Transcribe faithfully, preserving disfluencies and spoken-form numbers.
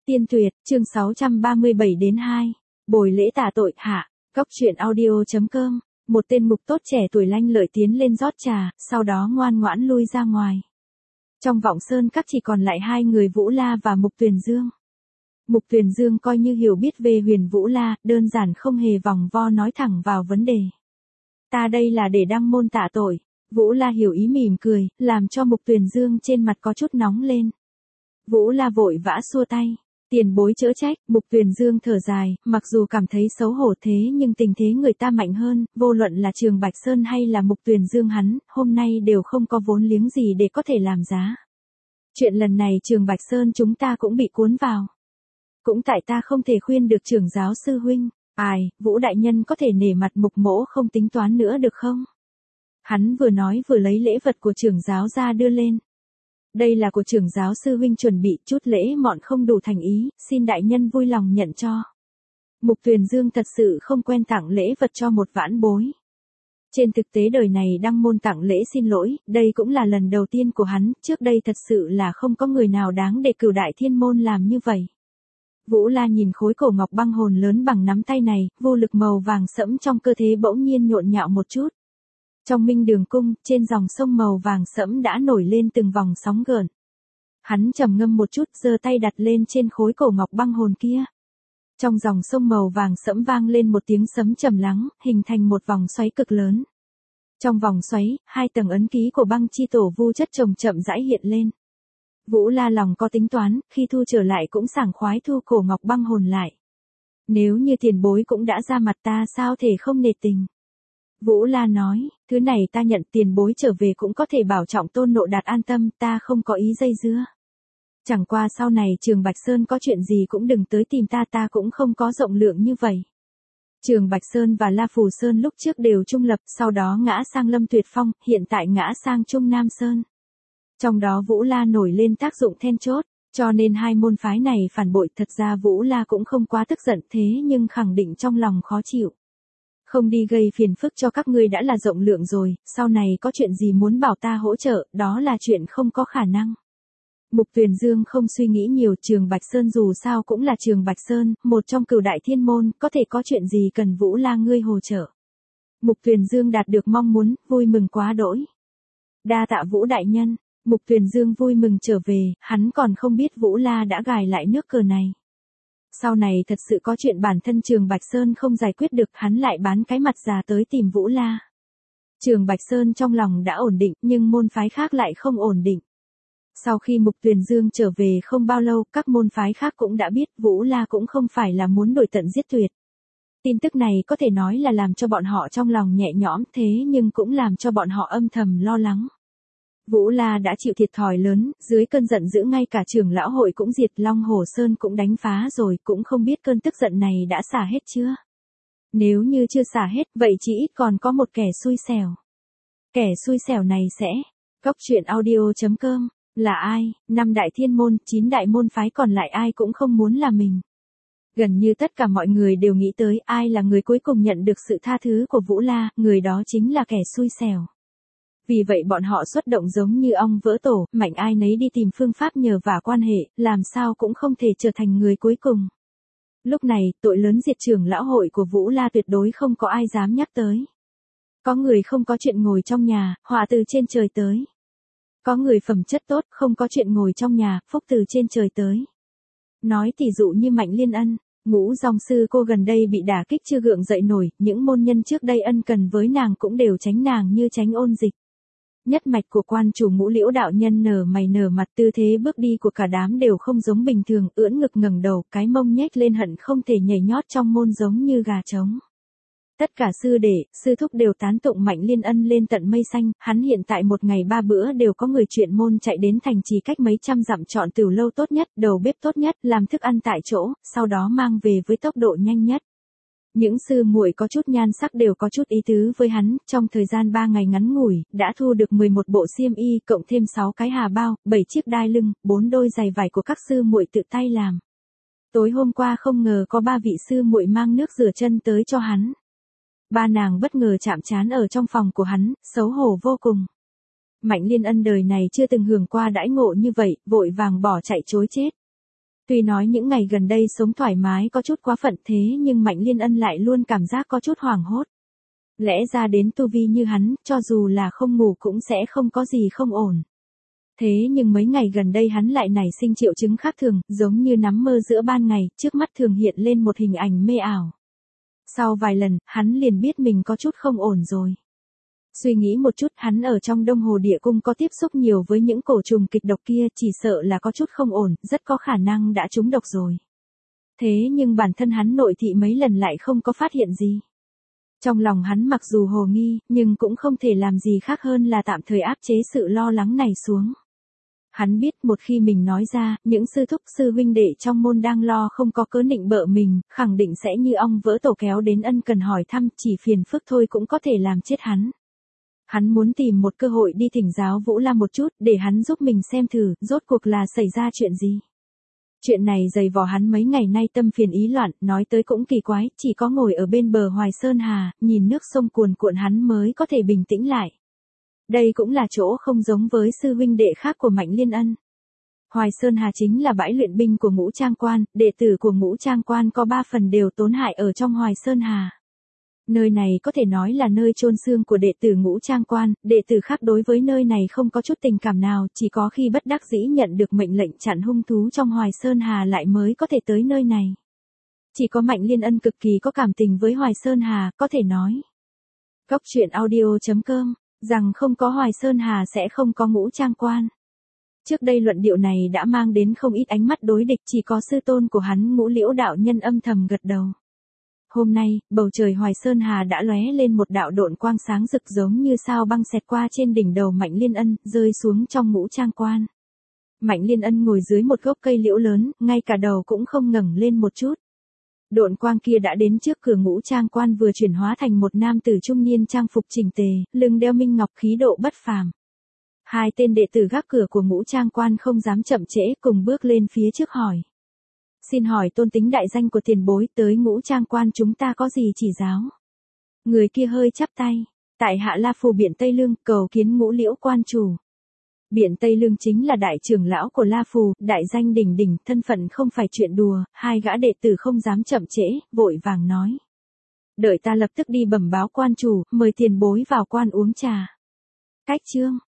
Tiên Tuyệt, chương sáu trăm ba mươi bảy đến hai. Bồi lễ tạ tội, hạ. Cóc truyện audio.com. Một tên mục tốt trẻ tuổi lanh lợi tiến lên rót trà, sau đó ngoan ngoãn lui ra ngoài. Trong vọng sơn các chỉ còn lại hai người Vũ La và Mục Tuyền Dương. Mục Tuyền Dương coi như hiểu biết về Huyền Vũ La, đơn giản không hề vòng vo nói thẳng vào vấn đề. Ta đây là để đăng môn tạ tội. Vũ La hiểu ý mỉm cười, làm cho Mục Tuyền Dương trên mặt có chút nóng lên. Vũ La vội vã xua tay. Tiền bối chớ trách. Mục Tuyền Dương thở dài, mặc dù cảm thấy xấu hổ thế nhưng tình thế người ta mạnh hơn, vô luận là Trường Bạch Sơn hay là Mục Tuyền Dương hắn, hôm nay đều không có vốn liếng gì để có thể làm giá. Chuyện lần này Trường Bạch Sơn chúng ta cũng bị cuốn vào. Cũng tại ta không thể khuyên được trưởng giáo sư huynh. Ai, Vũ đại nhân có thể nể mặt Mục mỗ không tính toán nữa được không? Hắn vừa nói vừa lấy lễ vật của trưởng giáo ra đưa lên. Đây là của trưởng giáo sư huynh chuẩn bị, chút lễ mọn không đủ thành ý, xin đại nhân vui lòng nhận cho. Mục Tuyền Dương thật sự không quen tặng lễ vật cho một vãn bối. Trên thực tế đời này đăng môn tặng lễ xin lỗi, đây cũng là lần đầu tiên của hắn, trước đây thật sự là không có người nào đáng để Cửu Đại Thiên Môn làm như vậy. Vũ La nhìn khối cổ ngọc băng hồn lớn bằng nắm tay này, vô lực màu vàng sẫm trong cơ thể bỗng nhiên nhộn nhạo một chút. Trong Minh Đường cung, trên dòng sông màu vàng sẫm đã nổi lên từng vòng sóng gợn. Hắn trầm ngâm một chút, giơ tay đặt lên trên khối cổ ngọc băng hồn kia. Trong dòng sông màu vàng sẫm vang lên một tiếng sấm trầm lắng, hình thành một vòng xoáy cực lớn. Trong vòng xoáy, hai tầng ấn ký của băng chi tổ vu chất chồng chậm rãi hiện lên. Vũ La lòng có tính toán, khi thu trở lại cũng sảng khoái thu cổ ngọc băng hồn lại. Nếu như tiền bối cũng đã ra mặt ta sao thể không nể tình. Vũ La nói, thứ này ta nhận, tiền bối trở về cũng có thể bảo trọng Tôn Nộ Đạt an tâm, ta không có ý dây dưa. Chẳng qua sau này Trường Bạch Sơn có chuyện gì cũng đừng tới tìm ta, ta cũng không có rộng lượng như vậy. Trường Bạch Sơn và La Phù Sơn lúc trước đều trung lập, sau đó ngã sang Lâm Tuyệt Phong, hiện tại ngã sang Trung Nam Sơn. Trong đó Vũ La nổi lên tác dụng then chốt, cho nên hai môn phái này phản bội. Thật ra Vũ La cũng không quá tức giận thế nhưng khẳng định trong lòng khó chịu. Không đi gây phiền phức cho các ngươi đã là rộng lượng rồi, sau này có chuyện gì muốn bảo ta hỗ trợ, đó là chuyện không có khả năng. Mục Tuyền Dương không suy nghĩ nhiều, Trường Bạch Sơn dù sao cũng là Trường Bạch Sơn, một trong Cửu Đại Thiên Môn, có thể có chuyện gì cần Vũ La ngươi hỗ trợ. Mục Tuyền Dương đạt được mong muốn, vui mừng quá đỗi. Đa tạ Vũ đại nhân. Mục Tuyền Dương vui mừng trở về, hắn còn không biết Vũ La đã gài lại nước cờ này. Sau này thật sự có chuyện bản thân Trường Bạch Sơn không giải quyết được, hắn lại bán cái mặt già tới tìm Vũ La. Trường Bạch Sơn trong lòng đã ổn định, nhưng môn phái khác lại không ổn định. Sau khi Mục Tuyền Dương trở về không bao lâu, các môn phái khác cũng đã biết Vũ La cũng không phải là muốn đuổi tận giết tuyệt. Tin tức này có thể nói là làm cho bọn họ trong lòng nhẹ nhõm, thế nhưng cũng làm cho bọn họ âm thầm lo lắng. Vũ La đã chịu thiệt thòi lớn, dưới cơn giận dữ ngay cả trưởng lão hội cũng diệt, Long Hồ Sơn cũng đánh phá rồi, cũng không biết cơn tức giận này đã xả hết chưa. Nếu như chưa xả hết, vậy chỉ ít còn có một kẻ xui xẻo. Kẻ xui xẻo này sẽ, cóc truyện audio.com, là ai? Năm đại thiên môn, chín đại môn phái còn lại ai cũng không muốn là mình. Gần như tất cả mọi người đều nghĩ tới ai là người cuối cùng nhận được sự tha thứ của Vũ La, người đó chính là kẻ xui xẻo. Vì vậy bọn họ xuất động giống như ong vỡ tổ, mạnh ai nấy đi tìm phương pháp nhờ vả quan hệ, làm sao cũng không thể trở thành người cuối cùng. Lúc này, tội lớn diệt trưởng lão hội của Vũ La tuyệt đối không có ai dám nhắc tới. Có người không có chuyện ngồi trong nhà, họa từ trên trời tới. Có người phẩm chất tốt, không có chuyện ngồi trong nhà, phúc từ trên trời tới. Nói tỉ dụ như Mạnh Liên Ân, Ngũ dòng sư cô gần đây bị đả kích chưa gượng dậy nổi, những môn nhân trước đây ân cần với nàng cũng đều tránh nàng như tránh ôn dịch. Nhất mạch của quan chủ Ngũ Liễu đạo nhân nở mày nở mặt, tư thế bước đi của cả đám đều không giống bình thường, ưỡn ngực ngẩng đầu, cái mông nhếch lên hận không thể nhảy nhót trong môn giống như gà trống. Tất cả sư đệ, sư thúc đều tán tụng Mạnh Liên Ân lên tận mây xanh, hắn hiện tại một ngày ba bữa đều có người chuyện môn chạy đến thành trì cách mấy trăm dặm chọn tửu lâu tốt nhất, đầu bếp tốt nhất, làm thức ăn tại chỗ, sau đó mang về với tốc độ nhanh nhất. Những sư muội có chút nhan sắc đều có chút ý tứ với hắn, trong thời gian ba ngày ngắn ngủi, đã thu được mười một bộ xiêm y, cộng thêm sáu cái hà bao, bảy chiếc đai lưng, bốn đôi giày vải của các sư muội tự tay làm. Tối hôm qua không ngờ có ba vị sư muội mang nước rửa chân tới cho hắn. Ba nàng bất ngờ chạm trán ở trong phòng của hắn, xấu hổ vô cùng. Mạnh Liên Ân đời này chưa từng hưởng qua đãi ngộ như vậy, vội vàng bỏ chạy trối chết. Tuy nói những ngày gần đây sống thoải mái có chút quá phận thế nhưng Mạnh Liên Ân lại luôn cảm giác có chút hoảng hốt. Lẽ ra đến tu vi như hắn, cho dù là không ngủ cũng sẽ không có gì không ổn. Thế nhưng mấy ngày gần đây hắn lại nảy sinh triệu chứng khác thường, giống như nắm mơ giữa ban ngày, trước mắt thường hiện lên một hình ảnh mê ảo. Sau vài lần, hắn liền biết mình có chút không ổn rồi. Suy nghĩ một chút, hắn ở trong Đông Hồ Địa Cung có tiếp xúc nhiều với những cổ trùng kịch độc kia, chỉ sợ là có chút không ổn, rất có khả năng đã trúng độc rồi. Thế nhưng bản thân hắn nội thị mấy lần lại không có phát hiện gì. Trong lòng hắn mặc dù hồ nghi, nhưng cũng không thể làm gì khác hơn là tạm thời áp chế sự lo lắng này xuống. Hắn biết một khi mình nói ra, những sư thúc sư huynh đệ trong môn đang lo không có cớ nịnh bợ mình, khẳng định sẽ như ong vỡ tổ kéo đến ân cần hỏi thăm, chỉ phiền phức thôi cũng có thể làm chết hắn. Hắn muốn tìm một cơ hội đi thỉnh giáo Vũ Lam một chút, để hắn giúp mình xem thử, rốt cuộc là xảy ra chuyện gì. Chuyện này dày vò hắn mấy ngày nay tâm phiền ý loạn, nói tới cũng kỳ quái, chỉ có ngồi ở bên bờ Hoài Sơn Hà, nhìn nước sông cuồn cuộn hắn mới có thể bình tĩnh lại. Đây cũng là chỗ không giống với sư huynh đệ khác của Mạnh Liên Ân. Hoài Sơn Hà chính là bãi luyện binh của Ngũ Trang Quan, đệ tử của Ngũ Trang Quan có ba phần đều tốn hại ở trong Hoài Sơn Hà. Nơi này có thể nói là nơi chôn xương của đệ tử Ngũ Trang Quan, đệ tử khác đối với nơi này không có chút tình cảm nào, chỉ có khi bất đắc dĩ nhận được mệnh lệnh chặn hung thú trong Hoài Sơn Hà lại mới có thể tới nơi này. Chỉ có Mạnh Liên Ân cực kỳ có cảm tình với Hoài Sơn Hà, có thể nói. Góc truyện audio chấm com, rằng không có Hoài Sơn Hà sẽ không có Ngũ Trang Quan. Trước đây luận điệu này đã mang đến không ít ánh mắt đối địch, chỉ có sư tôn của hắn Ngũ Liễu đạo nhân âm thầm gật đầu. Hôm nay, bầu trời Hoài Sơn Hà đã lóe lên một đạo độn quang sáng rực giống như sao băng xẹt qua trên đỉnh đầu Mạnh Liên Ân, rơi xuống trong Ngũ Trang Quan. Mạnh Liên Ân ngồi dưới một gốc cây liễu lớn, ngay cả đầu cũng không ngẩng lên một chút. Độn quang kia đã đến trước cửa Ngũ Trang Quan vừa chuyển hóa thành một nam tử trung niên trang phục chỉnh tề, lưng đeo minh ngọc khí độ bất phàm. Hai tên đệ tử gác cửa của Ngũ Trang Quan không dám chậm trễ, cùng bước lên phía trước hỏi. Xin hỏi tôn tính đại danh của tiền bối, tới Ngũ Trang Quan chúng ta có gì chỉ giáo? Người kia hơi chắp tay. Tại hạ La Phù Biện Tây Lương, cầu kiến Ngũ Liễu quan chủ. Biện Tây Lương chính là đại trưởng lão của La Phù, đại danh đỉnh đỉnh, thân phận không phải chuyện đùa, hai gã đệ tử không dám chậm trễ, vội vàng nói. Đợi ta lập tức đi bẩm báo quan chủ, mời tiền bối vào quan uống trà. Cách chương.